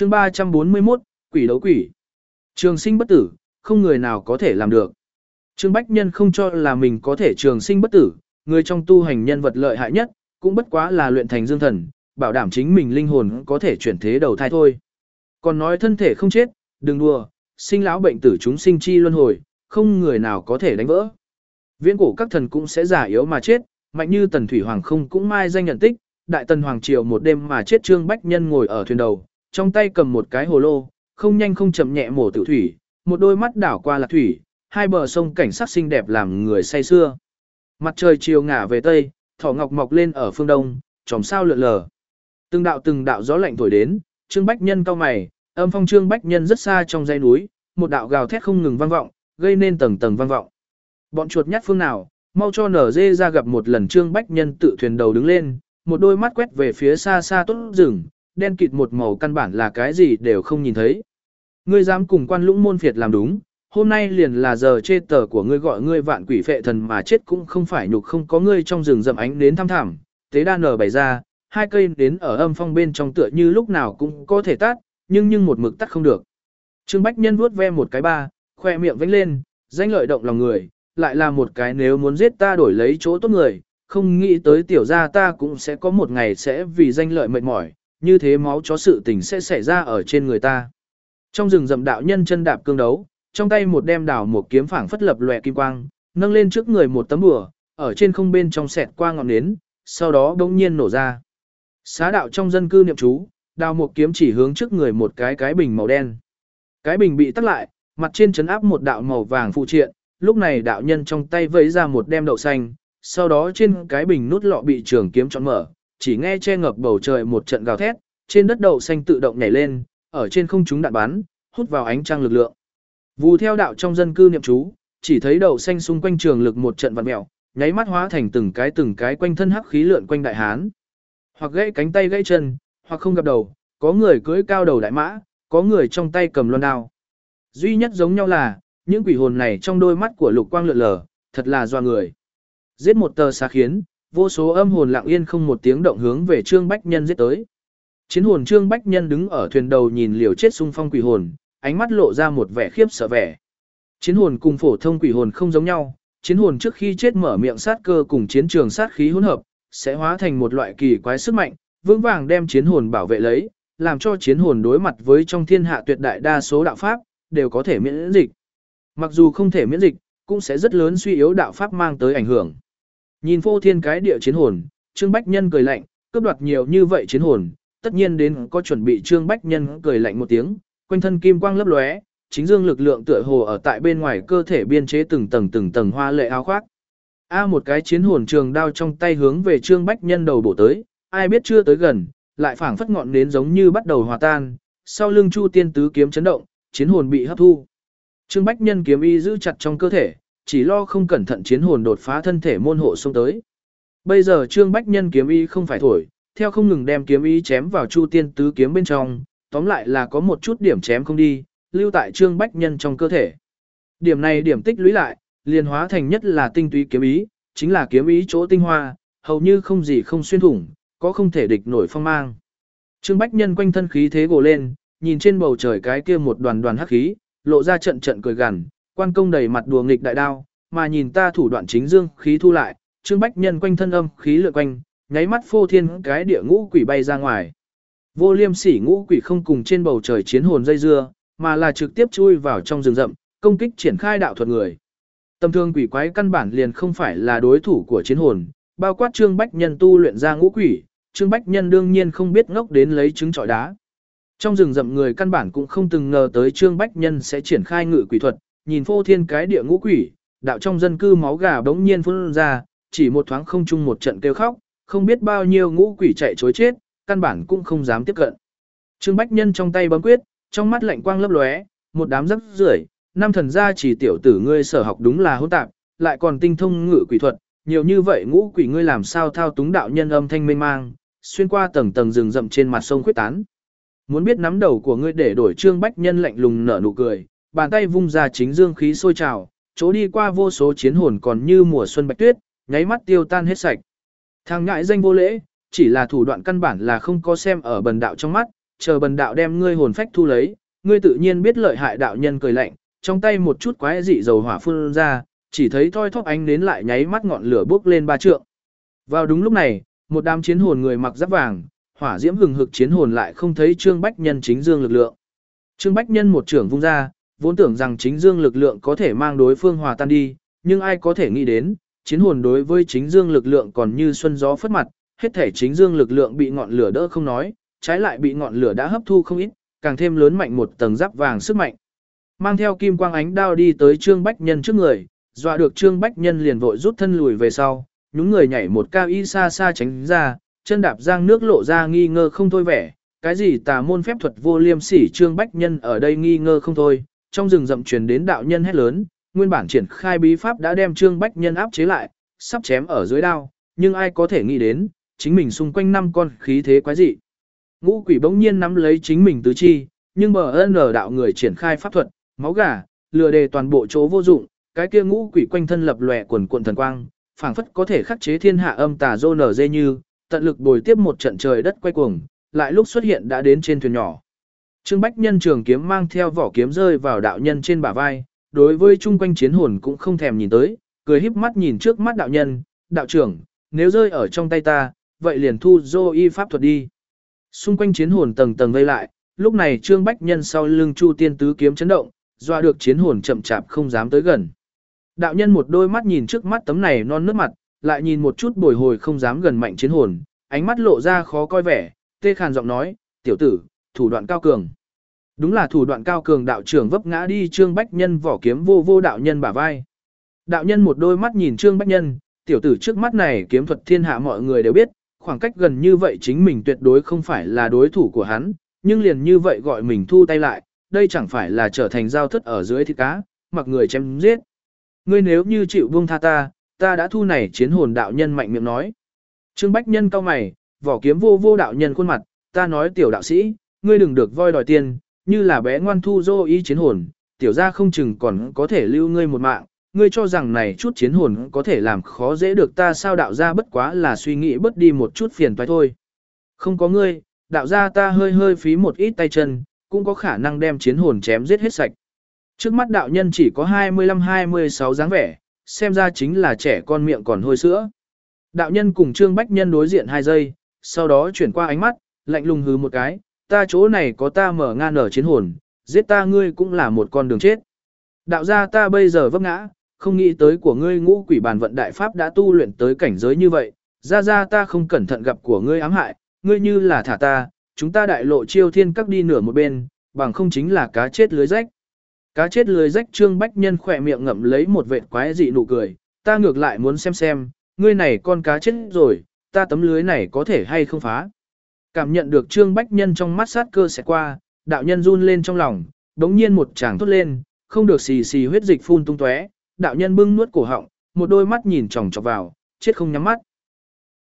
Chương 341, quỷ đấu quỷ. Trường sinh bất tử, không người nào có thể làm được. Trương Bách Nhân không cho là mình có thể trường sinh bất tử, người trong tu hành nhân vật lợi hại nhất, cũng bất quá là luyện thành dương thần, bảo đảm chính mình linh hồn có thể chuyển thế đầu thai thôi. Còn nói thân thể không chết, đừng đùa, sinh lão bệnh tử chúng sinh chi luân hồi, không người nào có thể đánh vỡ. Viễn cổ các thần cũng sẽ giả yếu mà chết, mạnh như Tần Thủy Hoàng không cũng mai danh nhận tích, Đại Tần Hoàng triều một đêm mà chết. Trương Bách Nhân ngồi ở thuyền đầu, trong tay cầm một cái hồ lô, không nhanh không chậm nhẹ mổ tử thủy, một đôi mắt đảo qua lạc thủy, hai bờ sông cảnh sắc xinh đẹp làm người say sưa. Mặt trời chiều ngả về tây, thỏ ngọc mọc lên ở phương đông, chòm sao lượn lờ. Từng đạo gió lạnh thổi đến, Trương Bách Nhân cau mày, âm phong Trương Bách Nhân rất xa trong dãy núi, một đạo gào thét không ngừng vang vọng, gây nên tầng tầng vang vọng. Bọn chuột nhắt phương nào, mau cho nở dê ra gặp một lần. Trương Bách Nhân tự thuyền đầu đứng lên, một đôi mắt quét về phía xa xa tốt rừng, đen kịt một màu căn bản là cái gì đều không nhìn thấy. Ngươi dám cùng Quan Lũng môn phiệt làm đúng, hôm nay liền là giờ chê tờ của ngươi, gọi ngươi vạn quỷ phệ thần mà chết cũng không phải nhục. Không có ngươi trong rừng rậm ánh đến thăm thẳm, tế đa nở bày ra, hai cây đến ở âm phong bên trong tựa như lúc nào cũng có thể tắt, nhưng một mực tắt không được. Trương Bách Nhân vuốt ve một cái ba, khoe miệng vánh lên, danh lợi động lòng người, lại là một cái nếu muốn giết ta đổi lấy chỗ tốt người, không nghĩ tới tiểu gia ta cũng sẽ có một ngày sẽ vì danh lợi mệt mỏi, như thế máu chó sự tình sẽ xảy ra ở trên người ta. Trong rừng rậm đạo nhân chân đạp cương đấu, trong tay một đem đào một kiếm phảng phất lập lòe kim quang, nâng lên trước người một tấm bùa, ở trên không bên trong xẹt qua ngọn nến, sau đó bỗng nhiên nổ ra. Xá đạo trong dân cư niệm chú, đào một kiếm chỉ hướng trước người một cái bình màu đen. Cái bình bị tắt lại, mặt trên trấn áp một đạo màu vàng phụ triện, lúc này đạo nhân trong tay vẫy ra một đem đậu xanh, sau đó trên cái bình nút lọ bị trường kiếm chọn mở, chỉ nghe che ngập bầu trời một trận gào thét, trên đất đậu xanh tự động nhảy lên, ở trên không trung đạn bắn, hút vào ánh trăng lực lượng. Vù theo đạo trong dân cư niệm chú, chỉ thấy đậu xanh xung quanh trường lực một trận vặn mèo, nháy mắt hóa thành từng cái quanh thân hắc khí lượn quanh đại hán. Hoặc gãy cánh tay gãy chân, hoặc không gặp đầu, có người cưỡi cao đầu đại mã, có người trong tay cầm loan đao. Duy nhất giống nhau là, những quỷ hồn này trong đôi mắt của lục quang lượn lờ, thật là doa người. Giết một tờ xá khiến, vô số âm hồn lặng yên không một tiếng động hướng về Trương Bách Nhân giết tới. Chiến hồn Trương Bách Nhân đứng ở thuyền đầu nhìn liều chết xung phong quỷ hồn, ánh mắt lộ ra một vẻ khiếp sợ vẻ. Chiến hồn cùng phổ thông quỷ hồn không giống nhau, chiến hồn trước khi chết mở miệng sát cơ cùng chiến trường sát khí hỗn hợp, sẽ hóa thành một loại kỳ quái sức mạnh, vững vàng đem chiến hồn bảo vệ lấy, làm cho chiến hồn đối mặt với trong thiên hạ tuyệt đại đa số đạo pháp, đều có thể miễn dịch. Mặc dù không thể miễn dịch, cũng sẽ rất lớn suy yếu đạo pháp mang tới ảnh hưởng. Nhìn phô thiên cái địa chiến hồn, Trương Bách Nhân cười lạnh, cướp đoạt nhiều như vậy chiến hồn, tất nhiên đến có chuẩn bị. Trương Bách Nhân cười lạnh một tiếng, quanh thân kim quang lấp lóe, chính dương lực lượng tựa hồ ở tại bên ngoài cơ thể biên chế từng tầng hoa lệ áo khoác. Một cái chiến hồn trường đao trong tay hướng về Trương Bách Nhân đầu bổ tới, ai biết chưa tới gần, lại phảng phất ngọn nến giống như bắt đầu hòa tan, sau lưng Chu Tiên tứ kiếm chấn động, chiến hồn bị hấp thu. Trương Bách Nhân kiếm ý giữ chặt trong cơ thể, chỉ lo không cẩn thận chiến hồn đột phá thân thể môn hộ xông tới. Bây giờ Trương Bách Nhân kiếm ý không phải thổi, theo không ngừng đem kiếm ý chém vào Chu Tiên tứ kiếm bên trong, tóm lại là có một chút điểm chém không đi, lưu tại Trương Bách Nhân trong cơ thể. Điểm này điểm tích lũy lại, liền hóa thành nhất là tinh túy kiếm ý, chính là kiếm ý chỗ tinh hoa, hầu như không gì không xuyên thủng, có không thể địch nổi phong mang. Trương Bách Nhân quanh thân khí thế gồ lên, nhìn trên bầu trời cái kia một đoàn hắc khí, lộ ra trận cười gằn, quan công đầy mặt đùa nghịch đại đao, mà nhìn ta thủ đoạn chính dương khí thu lại, Trương Bách Nhân quanh thân âm khí lượn quanh, nháy mắt phô thiên cái địa ngũ quỷ bay ra ngoài. Vô Liêm Sỉ ngũ quỷ không cùng trên bầu trời chiến hồn dây dưa, mà là trực tiếp chui vào trong rừng rậm, công kích triển khai đạo thuật người. Tầm thương quỷ quái căn bản liền không phải là đối thủ của chiến hồn, bao quát Trương Bách Nhân tu luyện ra ngũ quỷ, Trương Bách Nhân đương nhiên không biết ngốc đến lấy trứng trọi đá. Trong rừng rậm người căn bản cũng không từng ngờ tới Trương Bách Nhân sẽ triển khai ngự quỷ thuật, nhìn phô thiên cái địa ngũ quỷ, đạo trong dân cư máu gà bỗng nhiên phun ra, chỉ một thoáng không chung một trận kêu khóc, không biết bao nhiêu ngũ quỷ chạy trối chết, căn bản cũng không dám tiếp cận. Trương Bách Nhân trong tay bấm quyết, trong mắt lạnh quang lấp lóe, một đám rắc rưởi, năm thần gia chỉ tiểu tử ngươi sở học đúng là hỗn tạp, lại còn tinh thông ngự quỷ thuật, nhiều như vậy ngũ quỷ ngươi làm sao thao túng đạo nhân âm thanh mênh mang, xuyên qua tầng rừng rậm trên mặt sông khuyết tán. Muốn biết nắm đầu của ngươi để đổi. Trương Bách Nhân lạnh lùng nở nụ cười, bàn tay vung ra chính dương khí sôi trào, chỗ đi qua vô số chiến hồn còn như mùa xuân bạch tuyết, nháy mắt tiêu tan hết sạch. Thằng ngại danh vô lễ, chỉ là thủ đoạn căn bản là không có xem ở bần đạo trong mắt, chờ bần đạo đem ngươi hồn phách thu lấy, ngươi tự nhiên biết lợi hại. Đạo nhân cười lạnh, trong tay một chút quái dị dầu hỏa phun ra, chỉ thấy thoi thóp ánh đến lại nháy mắt ngọn lửa bốc lên 3 trượng. Vào đúng lúc này, một đám chiến hồn người mặc giáp vàng, hỏa diễm hừng hực chiến hồn lại không thấy Trương Bách Nhân chính dương lực lượng. Trương Bách Nhân một trưởng vung ra, vốn tưởng rằng chính dương lực lượng có thể mang đối phương hòa tan đi, nhưng ai có thể nghĩ đến, chiến hồn đối với chính dương lực lượng còn như xuân gió phất mặt, hết thể chính dương lực lượng bị ngọn lửa đỡ không nói, trái lại bị ngọn lửa đã hấp thu không ít, càng thêm lớn mạnh một tầng giáp vàng sức mạnh. Mang theo kim quang ánh đao đi tới Trương Bách Nhân trước người, dọa được Trương Bách Nhân liền vội rút thân lùi về sau, nhún người nhảy một cao y xa xa tránh ra, chân đạp giang nước lộ ra nghi ngờ không thôi vẻ, cái gì tà môn phép thuật vô liêm sỉ. Trương Bách Nhân ở đây nghi ngờ không thôi, trong rừng rậm truyền đến đạo nhân hét lớn, nguyên bản triển khai bí pháp đã đem Trương Bách Nhân áp chế lại, sắp chém ở dưới đao, nhưng ai có thể nghĩ đến, chính mình xung quanh 5 con khí thế quái dị. Ngũ quỷ bỗng nhiên nắm lấy chính mình tứ chi, nhưng bờ ân ở đạo người triển khai pháp thuật, máu gà, lừa đề toàn bộ chỗ vô dụng, cái kia ngũ quỷ quanh thân lập lòe quần cuộn thần quang, phảng phất có thể khắc chế thiên hạ âm tà dô nở dê như, tận lực bồi tiếp một trận trời đất quay cuồng, lại lúc xuất hiện đã đến trên thuyền nhỏ. Trương Bách Nhân trường kiếm mang theo vỏ kiếm rơi vào đạo nhân trên bả vai, đối với chung quanh chiến hồn cũng không thèm nhìn tới, cười híp mắt nhìn trước mắt đạo nhân, đạo trưởng, nếu rơi ở trong tay ta, vậy liền thu dô y pháp thuật đi. Xung quanh chiến hồn tầng tầng vây lại, lúc này Trương Bách Nhân sau lưng Chu Tiên tứ kiếm chấn động, doa được chiến hồn chậm chạp không dám tới gần. Đạo nhân một đôi mắt nhìn trước mắt tấm này non nước mặt, lại nhìn một chút bồi hồi không dám gần mạnh chiến hồn, ánh mắt lộ ra khó coi vẻ, tê khàn giọng nói, tiểu tử, thủ đoạn cao cường. Đúng là thủ đoạn cao cường. Đạo trưởng vấp ngã đi Trương Bách Nhân vỏ kiếm vô vô đạo nhân bả vai. Đạo nhân một đôi mắt nhìn Trương Bách Nhân, tiểu tử trước mắt này kiếm thuật thiên hạ mọi người đều biết, khoảng cách gần như vậy chính mình tuyệt đối không phải là đối thủ của hắn, nhưng liền như vậy gọi mình thu tay lại, đây chẳng phải là trở thành giao thất ở dưới thịt cá, mặc người chém giết. Ngươi nếu như chịu buông tha ta đã thu này chiến hồn. Đạo nhân mạnh miệng nói. Trương Bách Nhân cau mày, vỏ kiếm vô vô đạo nhân khuôn mặt, ta nói tiểu đạo sĩ, ngươi đừng được voi đòi tiền, như là bé ngoan thu dô y chiến hồn, tiểu ra không chừng còn có thể lưu ngươi một mạng, ngươi cho rằng này chút chiến hồn có thể làm khó dễ được ta sao? Đạo ra bất quá là suy nghĩ bớt đi một chút phiền toái thôi. Không có ngươi, đạo ra ta hơi phí một ít tay chân, cũng có khả năng đem chiến hồn chém giết hết sạch. Trước mắt đạo nhân chỉ có 25-26 dáng vẻ, xem ra chính là trẻ con miệng còn hôi sữa. Đạo nhân cùng Trương Bách Nhân đối diện 2 giây, sau đó chuyển qua ánh mắt, lạnh lùng hứ một cái, ta chỗ này có ta mở ngang nở chiến hồn, giết ta ngươi cũng là một con đường chết. Đạo gia ta bây giờ vấp ngã, không nghĩ tới của ngươi ngũ quỷ bàn vận đại pháp đã tu luyện tới cảnh giới như vậy, ra ta không cẩn thận gặp của ngươi ám hại, ngươi như là thả ta, chúng ta đại lộ chiêu thiên các đi nửa một bên, bằng không chính là cá chết lưới rách. Cá chết lưới rách. Trương Bách Nhân khỏe miệng ngậm lấy một vệt quái dị nụ cười, ta ngược lại muốn xem, ngươi này con cá chết rồi, ta tấm lưới này có thể hay không phá. Cảm nhận được Trương Bách Nhân trong mắt sát cơ sẽ qua, đạo nhân run lên trong lòng, đống nhiên một tràng thốt lên, không được xì huyết dịch phun tung tóe, đạo nhân bưng nuốt cổ họng, một đôi mắt nhìn chòng chọc vào, chết không nhắm mắt.